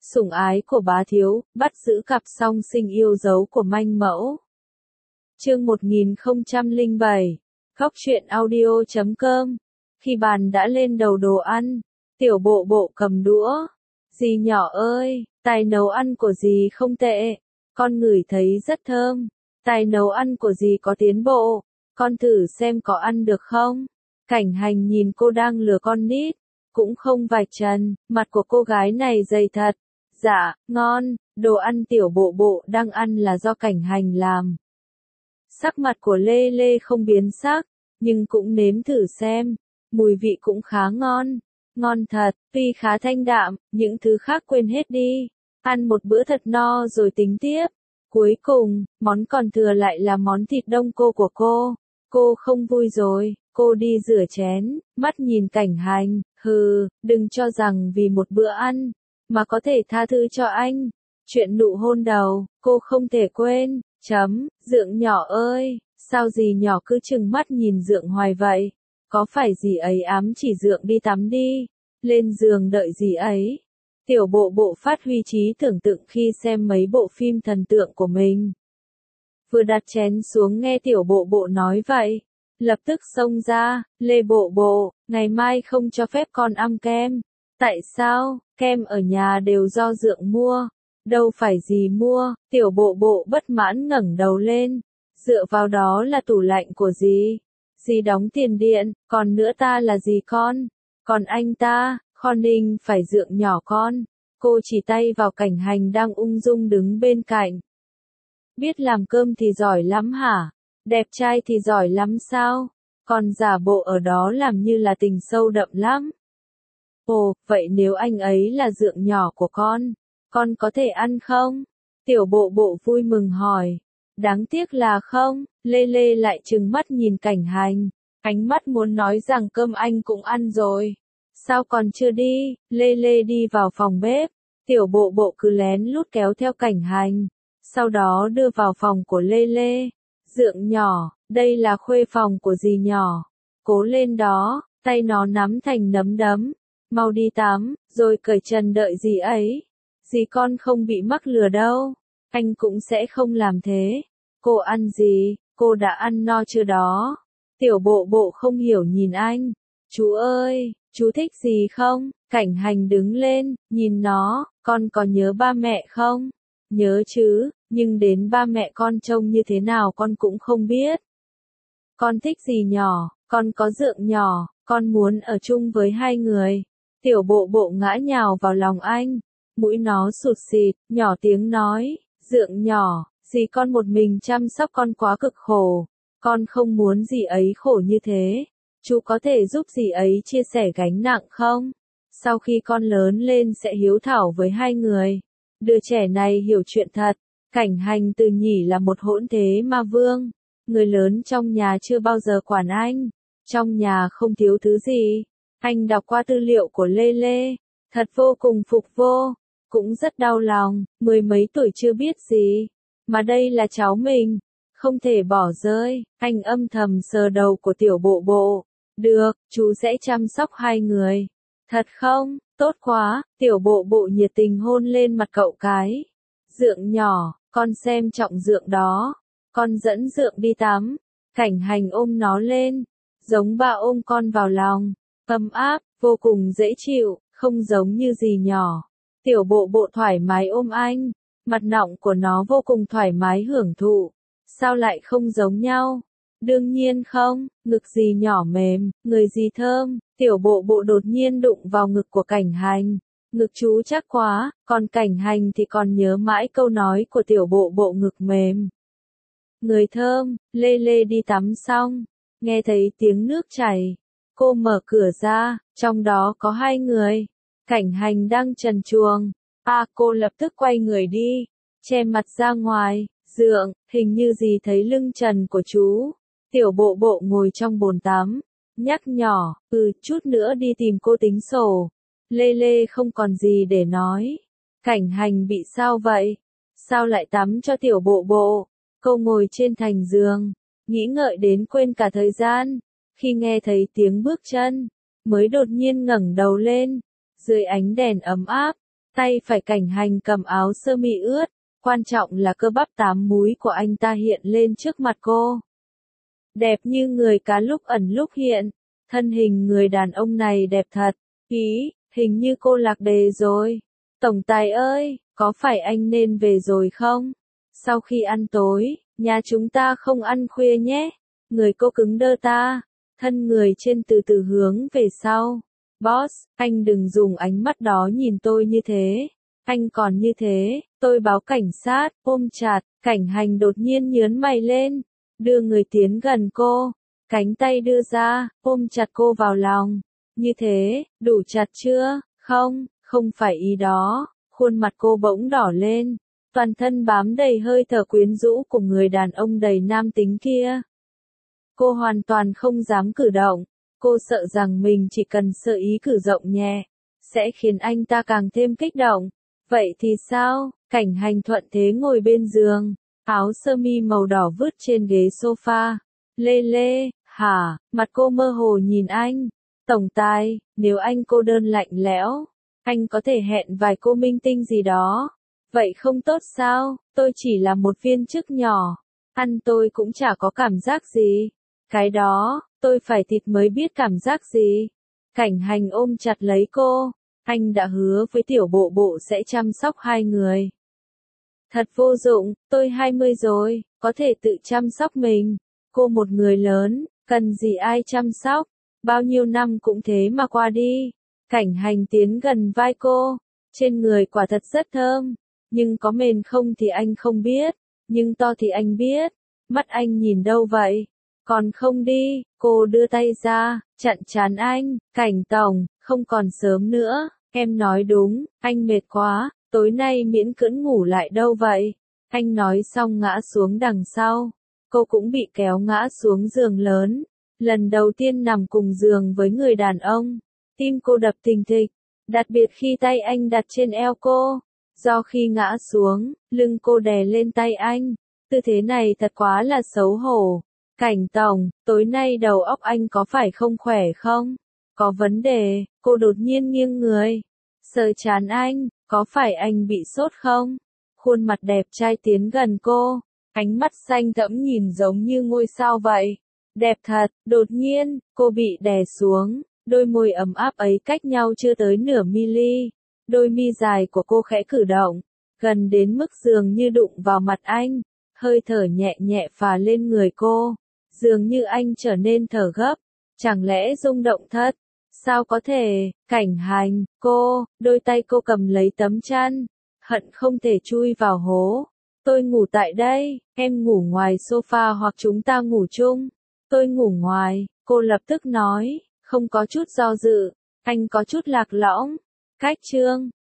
Sủng ái của bá thiếu, bắt giữ cặp song sinh yêu dấu của manh mẫu. Chương 1007. Góc truyện audio.com. Khi bàn đã lên đầu đồ ăn, tiểu bộ bộ cầm đũa. Dì nhỏ ơi, tài nấu ăn của dì không tệ. Con ngửi thấy rất thơm. Tài nấu ăn của dì có tiến bộ. Con thử xem có ăn được không? Cảnh Hành nhìn cô đang lừa con nít. Cũng không vạch trần, mặt của cô gái này dày thật. Dạ, ngon, đồ ăn tiểu bộ bộ đang ăn là do Cảnh Hành làm. Sắc mặt của Lê Lê không biến sắc, nhưng cũng nếm thử xem, mùi vị cũng khá ngon. Ngon thật, tuy khá thanh đạm, những thứ khác quên hết đi. Ăn một bữa thật no rồi tính tiếp. Cuối cùng, món còn thừa lại là món thịt đông cô của cô. Cô không vui rồi, cô đi rửa chén, mắt nhìn Cảnh Hành, hừ, đừng cho rằng vì một bữa ăn mà có thể tha thứ cho anh. Chuyện nụ hôn đầu, cô không thể quên. Dượng nhỏ ơi, sao dì nhỏ cứ trừng mắt nhìn Dượng hoài vậy? Có phải dì ấy ám chỉ Dượng đi tắm đi, lên giường đợi dì ấy? Tiểu bộ bộ phát huy trí tưởng tượng khi xem mấy bộ phim thần tượng của mình. Vừa đặt chén xuống nghe tiểu bộ bộ nói vậy, lập tức xông ra, Lê bộ bộ, ngày mai không cho phép con ăn kem. Tại sao? Kem ở nhà đều do Dượng mua. Đâu phải dì mua, tiểu bộ bộ bất mãn ngẩng đầu lên. Dựa vào đó là tủ lạnh của dì. Dì đóng tiền điện, còn nữa ta là dì con. Còn anh ta, Kho Ninh phải Dượng nhỏ con. Cô chỉ tay vào Cảnh Hành đang ung dung đứng bên cạnh. Biết làm cơm thì giỏi lắm hả? Đẹp trai thì giỏi lắm sao? Còn giả bộ ở đó làm như là tình sâu đậm lắm. Ồ, vậy nếu anh ấy là Dượng nhỏ của con có thể ăn không? Tiểu bộ bộ vui mừng hỏi. Đáng tiếc là không, Lê Lê lại trừng mắt nhìn Cảnh Hành. Ánh mắt muốn nói rằng cơm anh cũng ăn rồi. Sao còn chưa đi? Lê Lê đi vào phòng bếp. Tiểu bộ bộ cứ lén lút kéo theo Cảnh Hành. Sau đó đưa vào phòng của Lê Lê. Dượng nhỏ, đây là khuê phòng của dì nhỏ. Cố lên đó, tay nó nắm thành nắm đấm. Mau đi tắm, rồi cởi trần đợi dì ấy. Dì con không bị mắc lừa đâu. Anh cũng sẽ không làm thế. Cô ăn gì? Cô đã ăn no chưa đó? Tiểu bộ bộ không hiểu nhìn anh. Chú ơi, chú thích gì không? Cảnh Hành đứng lên, nhìn nó, con có nhớ ba mẹ không? Nhớ chứ, nhưng đến ba mẹ con trông như thế nào con cũng không biết. Con thích gì nhỏ, con có Dượng nhỏ, con muốn ở chung với hai người. Tiểu bộ bộ ngã nhào vào lòng anh, mũi nó sụt xịt, nhỏ tiếng nói, Dượng nhỏ, dì con một mình chăm sóc con quá cực khổ, con không muốn dì ấy khổ như thế, chú có thể giúp dì ấy chia sẻ gánh nặng không? Sau khi con lớn lên sẽ hiếu thảo với hai người. Đứa trẻ này hiểu chuyện thật. Cảnh Hành từ nhỉ là một hỗn thế ma vương. Người lớn trong nhà chưa bao giờ quản anh. Trong nhà không thiếu thứ gì. Anh đọc qua tư liệu của Lê Lê. Thật vô cùng phục vô. Cũng rất đau lòng, 10 mấy tuổi chưa biết gì. Mà đây là cháu mình. Không thể bỏ rơi. Anh âm thầm sờ đầu của tiểu bộ bộ. Được, chú sẽ chăm sóc hai người. Thật không? Tốt quá. Tiểu bộ bộ nhiệt tình hôn lên mặt cậu cái. Dượng nhỏ, con xem trọng Dượng đó. Con dẫn Dượng đi tắm. Cảnh Hành ôm nó lên. Giống ba ôm con vào lòng. Ấm áp, vô cùng dễ chịu, không giống như dì nhỏ. Tiểu bộ bộ thoải mái ôm anh. Mặt nọng của nó vô cùng thoải mái hưởng thụ. Sao lại không giống nhau? Đương nhiên không, ngực dì nhỏ mềm, người dì thơm. Tiểu bộ bộ đột nhiên đụng vào ngực của Cảnh Hành. Ngực chú chắc quá, còn Cảnh Hành thì còn nhớ mãi câu nói của tiểu bộ bộ ngực mềm. Người thơm, Lê Lê đi tắm xong, nghe thấy tiếng nước chảy. Cô mở cửa ra, trong đó có hai người. Cảnh Hành đang trần truồng. Cô lập tức quay người đi, che mặt ra ngoài. Dượng, hình như dì thấy lưng trần của chú. Tiểu bộ bộ ngồi trong bồn tắm. Nhắc nhỏ, chút nữa đi tìm cô tính sổ. Lê Lê không còn gì để nói. Cảnh Hành bị sao vậy? Sao lại tắm cho tiểu bộ bộ? Cô ngồi trên thành giường, nghĩ ngợi đến quên cả thời gian. Khi nghe thấy tiếng bước chân, mới đột nhiên ngẩng đầu lên. Dưới ánh đèn ấm áp, Tay phải Cảnh Hành cầm áo sơ mi ướt, quan trọng là cơ bắp 8 múi của anh ta hiện lên trước mặt cô. Đẹp như người cá lúc ẩn lúc hiện, thân hình người đàn ông này đẹp thật, hình như cô lạc đề rồi. Tổng tài ơi, có phải anh nên về rồi không? Sau khi ăn tối, nhà chúng ta không ăn khuya nhé. Người cô cứng đơ ta, thân người trên từ từ hướng về sau. Boss, anh đừng dùng ánh mắt đó nhìn tôi như thế. Anh còn như thế, tôi báo cảnh sát, ôm chặt, Cảnh Hành đột nhiên nhướng mày lên, đưa người tiến gần cô, cánh tay đưa ra, ôm chặt cô vào lòng. Như thế, đủ chặt chưa? Không, không phải ý đó. Khuôn mặt cô bỗng đỏ lên, toàn thân bám đầy hơi thở quyến rũ của người đàn ông đầy nam tính kia. Cô hoàn toàn không dám cử động, cô sợ rằng mình chỉ cần sơ ý cử động nhẹ, sẽ khiến anh ta càng thêm kích động. Vậy thì sao? Cảnh Hành thuận thế ngồi bên giường, áo sơ mi màu đỏ vứt trên ghế sofa. Lê Lê, hả? Mặt cô mơ hồ nhìn anh. Tổng tài, nếu anh cô đơn lạnh lẽo, anh có thể hẹn vài cô minh tinh gì đó. Vậy không tốt sao? Tôi chỉ là một viên chức nhỏ, ăn tôi cũng chả có cảm giác gì. Cái đó, tôi phải thịt mới biết cảm giác gì. Cảnh Hành ôm chặt lấy cô. Anh đã hứa với tiểu bộ bộ sẽ chăm sóc hai người. Thật vô dụng, tôi 20 rồi, có thể tự chăm sóc mình. Cô một người lớn, cần gì ai chăm sóc, bao nhiêu năm cũng thế mà qua đi. Cảnh Hành tiến gần vai cô, trên người quả thật rất thơm, nhưng có mềm không thì anh không biết, nhưng to thì anh biết. Mắt anh nhìn đâu vậy? Còn không đi, cô đưa tay ra, chặn trán anh. Cảnh tổng, không còn sớm nữa, em nói đúng, anh mệt quá, tối nay miễn cưỡng ngủ lại đâu vậy. Anh nói xong ngã xuống đằng sau, cô cũng bị kéo ngã xuống giường lớn. Lần đầu tiên nằm cùng giường với người đàn ông, tim cô đập thình thịch, đặc biệt khi tay anh đặt trên eo cô. Do khi ngã xuống, lưng cô đè lên tay anh, tư thế này thật quá là xấu hổ. Cảnh tổng, tối nay đầu óc anh có phải không khỏe không? Có vấn đề, cô đột nhiên nghiêng người, sờ trán anh, có phải anh bị sốt không? Khuôn mặt đẹp trai tiến gần cô, ánh mắt xanh thẫm nhìn giống như ngôi sao vậy. Đẹp thật, đột nhiên, cô bị đè xuống, đôi môi ấm áp ấy cách nhau chưa tới nửa mili. Đôi mi dài của cô khẽ cử động, gần đến mức dường như đụng vào mặt anh, hơi thở nhẹ nhẹ phả lên người cô, dường như anh trở nên thở gấp, chẳng lẽ rung động thật? Sao có thể? Cảnh Hành, đôi tay cô cầm lấy tấm chăn, hận không thể chui vào hố. Tôi ngủ tại đây, em ngủ ngoài sofa hoặc chúng ta ngủ chung. Tôi ngủ ngoài, cô lập tức nói, không có chút do dự, anh có chút lạc lõng. Cách chương